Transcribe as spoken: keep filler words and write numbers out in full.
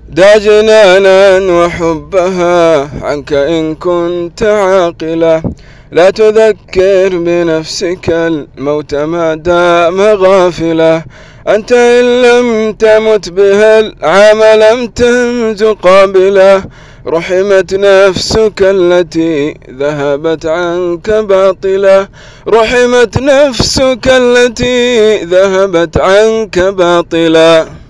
دع جنانا وحبها عنك إن كنت عاقلا، لا تذكر بنفسك الموت ما دام غافلا، أنت إن لم تمت به العام لم تنج قابلا، رحمت نفسك التي ذهبت عنك باطلا، رحمت نفسك التي ذهبت عنك باطلا.